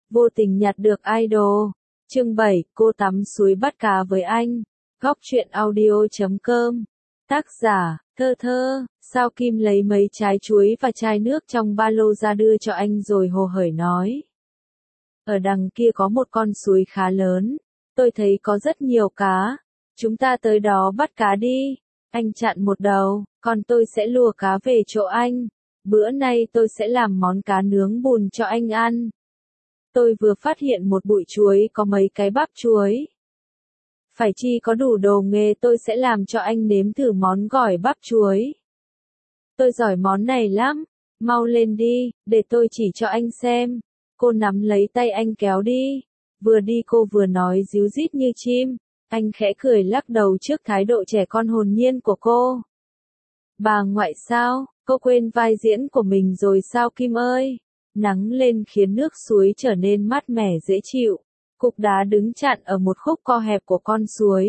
Vô tình nhặt được idol. Chương 7, cô tắm suối bắt cá với anh. Góc truyện audio.com. Tác giả, Thơ Thơ. Sao Kim lấy mấy trái chuối và chai nước trong ba lô ra đưa cho anh rồi hồ hởi nói. Ở đằng kia có một con suối khá lớn. Tôi thấy có rất nhiều cá. Chúng ta tới đó bắt cá đi. Anh chặn một đầu, còn tôi sẽ lùa cá về chỗ anh. Bữa nay tôi sẽ làm món cá nướng bùn cho anh ăn. Tôi vừa phát hiện một bụi chuối có mấy cái bắp chuối. Phải chi có đủ đồ nghề tôi sẽ làm cho anh nếm thử món gỏi bắp chuối. Tôi giỏi món này lắm, mau lên đi, để tôi chỉ cho anh xem. Cô nắm lấy tay anh kéo đi. Vừa đi cô vừa nói ríu rít như chim. Anh khẽ cười lắc đầu trước thái độ trẻ con hồn nhiên của cô. Bà ngoại sao, cô quên vai diễn của mình rồi sao Kim ơi? Nắng lên khiến nước suối trở nên mát mẻ dễ chịu. Cục đá đứng chặn ở một khúc co hẹp của con suối.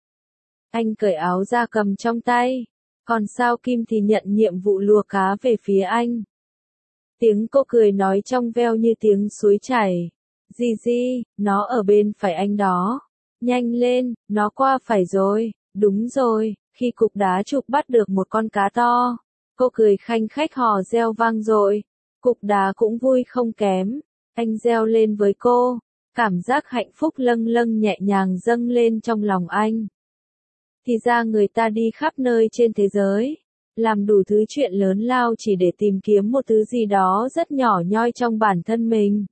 Anh cởi áo ra cầm trong tay. Còn Sao Kim thì nhận nhiệm vụ lùa cá về phía anh. Tiếng cô cười nói trong veo như tiếng suối chảy. Gigi, nó ở bên phải anh đó. Nhanh lên, nó qua phải rồi. Đúng rồi, khi cục đá chụp bắt được một con cá to. Cô cười khanh khách hò reo vang dội. Cục đá cũng vui không kém. Anh reo lên với cô. Cảm giác hạnh phúc lâng lâng nhẹ nhàng dâng lên trong lòng anh. Thì ra người ta đi khắp nơi trên thế giới. Làm đủ thứ chuyện lớn lao chỉ để tìm kiếm một thứ gì đó rất nhỏ nhoi trong bản thân mình.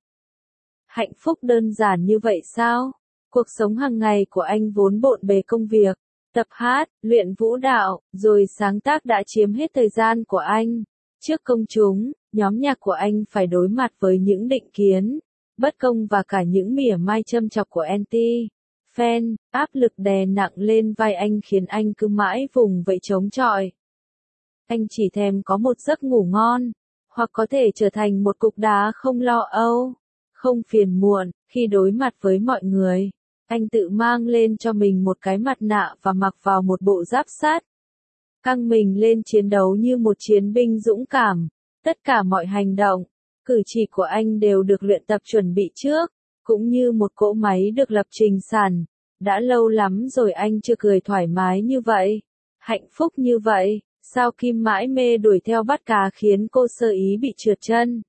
Hạnh phúc đơn giản như vậy sao? Cuộc sống hàng ngày của anh vốn bộn bề công việc. Tập hát, luyện vũ đạo, rồi sáng tác đã chiếm hết thời gian của anh. Trước công chúng, nhóm nhạc của anh phải đối mặt với những định kiến, bất công và cả những mỉa mai châm chọc của anti-fan. Áp lực đè nặng lên vai anh khiến anh cứ mãi vùng vẫy chống chọi. Anh chỉ thèm có một giấc ngủ ngon, hoặc có thể trở thành một cục đá không lo âu, không phiền muộn. Khi đối mặt với mọi người, anh tự mang lên cho mình một cái mặt nạ và mặc vào một bộ giáp sắt. Căng mình lên chiến đấu như một chiến binh dũng cảm. Tất cả mọi hành động, cử chỉ của anh đều được luyện tập chuẩn bị trước, cũng như một cỗ máy được lập trình sẵn. Đã lâu lắm rồi anh chưa cười thoải mái như vậy, hạnh phúc như vậy. Sao Kim mãi mê đuổi theo bắt cá khiến cô sơ ý bị trượt chân.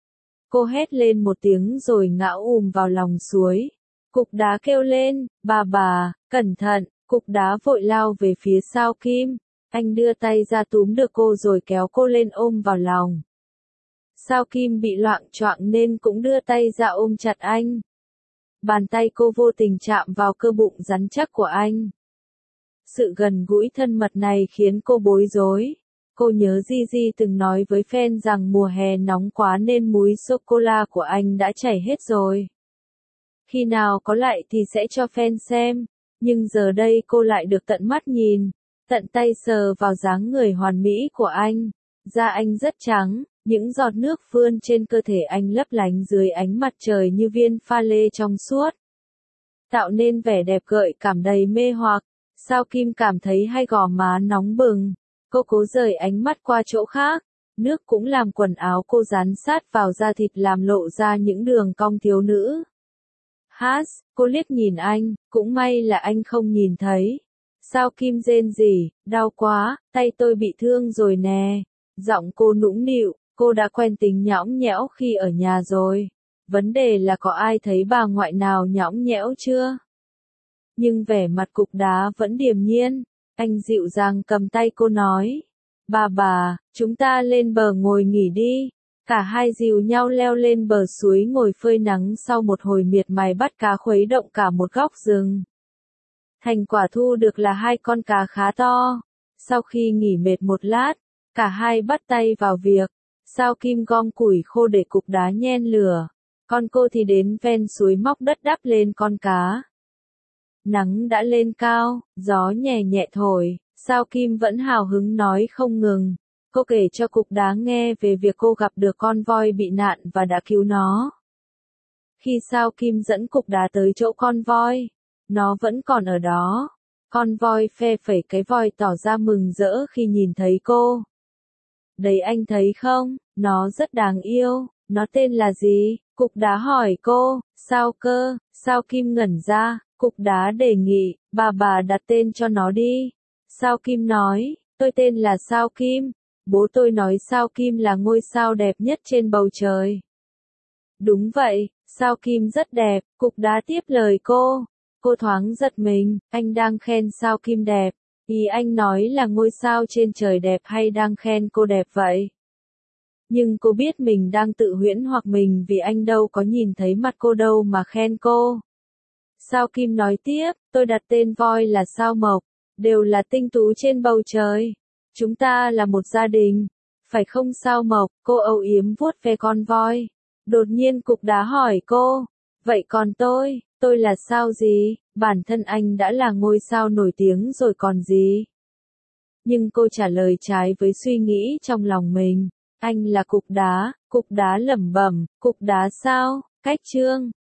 Cô hét lên một tiếng rồi ngã vào lòng suối. Cục đá kêu lên, bà, cẩn thận. Cục đá vội lao về phía Sao Kim. Anh đưa tay ra túm được cô rồi kéo cô lên ôm vào lòng. Sao Kim bị loạng choạng nên cũng đưa tay ra ôm chặt anh. Bàn tay cô vô tình chạm vào cơ bụng rắn chắc của anh. Sự gần gũi thân mật này khiến cô bối rối. Cô nhớ Gigi từng nói với fan rằng mùa hè nóng quá nên múi sô-cô-la của anh đã chảy hết rồi. Khi nào có lại thì sẽ cho fan xem. Nhưng giờ đây cô lại được tận mắt nhìn, tận tay sờ vào dáng người hoàn mỹ của anh. Da anh rất trắng, những giọt nước vươn trên cơ thể anh lấp lánh dưới ánh mặt trời như viên pha lê trong suốt, tạo nên vẻ đẹp gợi cảm đầy mê hoặc. Sao Kim cảm thấy hai gò má nóng bừng. Cô cố rời ánh mắt qua chỗ khác. Nước cũng làm quần áo cô dán sát vào da thịt làm lộ ra những đường cong thiếu nữ. Cô liếc nhìn anh, cũng may là anh không nhìn thấy. Sao Kim rên rỉ, đau quá, tay tôi bị thương rồi nè. Giọng cô nũng nịu, cô đã quen tính nhõng nhẽo khi ở nhà rồi. Vấn đề là có ai thấy bà ngoại nào nhõng nhẽo chưa? Nhưng vẻ mặt cục đá vẫn điềm nhiên. Anh dịu dàng cầm tay cô nói. Bà, chúng ta lên bờ ngồi nghỉ đi. Cả hai dìu nhau leo lên bờ suối ngồi phơi nắng sau một hồi miệt mài bắt cá khuấy động cả một góc rừng. Thành quả thu được là hai con cá khá to. Sau khi nghỉ mệt một lát, cả hai bắt tay vào việc. Sao Kim gom củi khô để cục đá nhen lửa. Còn cô thì đến ven suối móc đất đắp lên con cá. Nắng đã lên cao, gió nhẹ nhẹ thổi. Sao Kim vẫn hào hứng nói không ngừng. Cô kể cho cục đá nghe về việc cô gặp được con voi bị nạn và đã cứu nó. Khi Sao Kim dẫn cục đá tới chỗ con voi, nó vẫn còn ở đó. Con voi phe phẩy cái voi tỏ ra mừng rỡ khi nhìn thấy cô. Đấy anh thấy không, nó rất đáng yêu, Nó tên là gì? Cục đá hỏi cô. Sao cơ? Sao Kim ngẩn ra, cục đá đề nghị, bà đặt tên cho nó đi. Sao Kim nói, tôi tên là Sao Kim. Bố tôi nói Sao Kim là ngôi sao đẹp nhất trên bầu trời. Đúng vậy, Sao Kim rất đẹp, cục đá tiếp lời cô. Cô thoáng giật mình, anh đang khen Sao Kim đẹp. Ý anh nói là ngôi sao trên trời đẹp hay đang khen cô đẹp vậy? Nhưng cô biết mình đang tự huyễn hoặc mình vì anh đâu có nhìn thấy mặt cô đâu mà khen cô. Sao Kim nói tiếp, tôi đặt tên voi là Sao Mộc, đều là tinh tú trên bầu trời. Chúng ta là một gia đình, phải không Sao Mộc? Cô âu yếm vuốt ve con voi. Đột nhiên cục đá hỏi cô, vậy còn tôi là sao gì? Bản thân anh đã là ngôi sao nổi tiếng rồi còn gì? Nhưng cô trả lời trái với suy nghĩ trong lòng mình. Anh là cục đá lẩm bẩm, cục đá sao? Cách chương